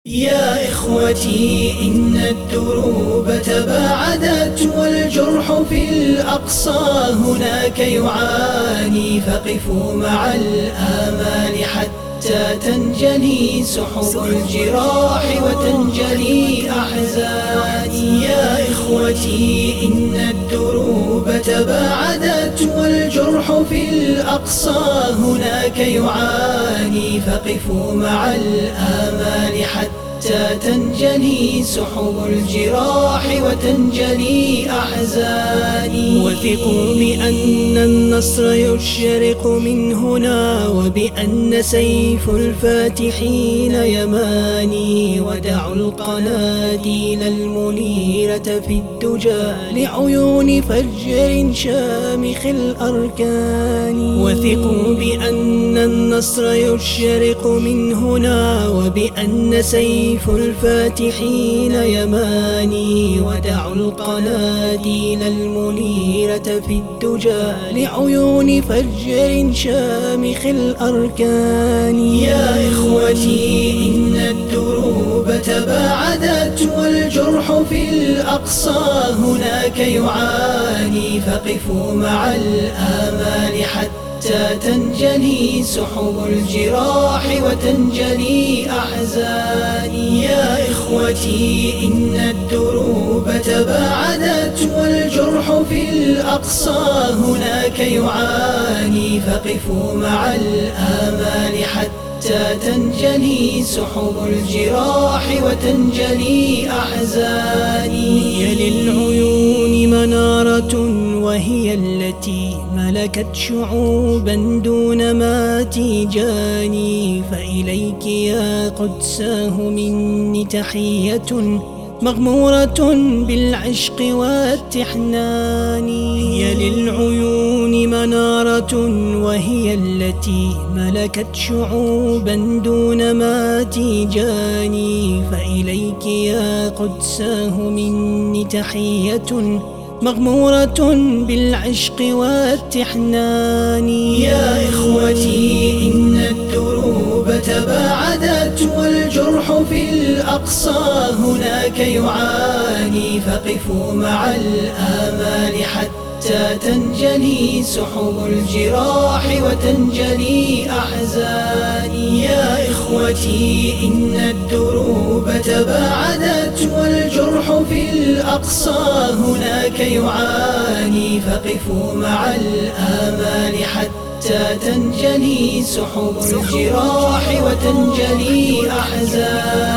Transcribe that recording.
يا إخوتي إن الدروب تباعدت والجرح في الأقصى هناك يعاني، فقفوا مع الآمال حتى تنجلي سحب الجراح وتنجلي أحزاني. يا إخوتي إن الدروب تباعدت والجرح في الأقصى هناك يعاني، فقفوا مع الآمال حتى تنجلي سحب الجراح وتنجلي أحزاني. وثقوا بأن النصر يشرق من هنا، وبأن سيف الفاتحين يماني. ودعوا القناديل المنيرة في الدجى لعيون فجر شامخ الأركان. وثقوا بأن النصر يشرق من هنا، وبأن سيف الفاتحين يماني. ودعوا القناديل المنيرة في الدجى لعيون فجر شامخ الأركان. يا إخوتي إن الدروب تباعدت والجرح في الأقصى هناك يعاني، فقفوا مع الآمال حتى تنجلي سحب الجراح وتنجلي أحزاني. يا إخوتي إن الدروب تباعدت والجرح في الأقصى هناك يعاني، فقفوا مع الآمال حتى تنجلي سحب الجراح وتنجلي أحزاني. هي للعيون منارة وهي التي ملكت شعوبا دون ما تيجاني. فإليك يا قدساه مني تحية مغمورة بالعشق والتحنان. هي للعيون منارة وهي التي ملكت شعوبا دون ما تيجاني. فإليك يا قدساه مني تحية مغمورة بالعشق والتحنان. يا إخوتي إن الدروب تباعدت والجرح في الأقصى هناك يعاني، فقفوا مع الآمال حتى تنجلي سحب الجراح وتنجلي أحزاني. يا إخوتي إن الدروب تباعدت والجرح في الأقصى هناك يعاني، فقفوا مع الآمال حتى تنجلي سحب الجراح وتنجلي أحزاني.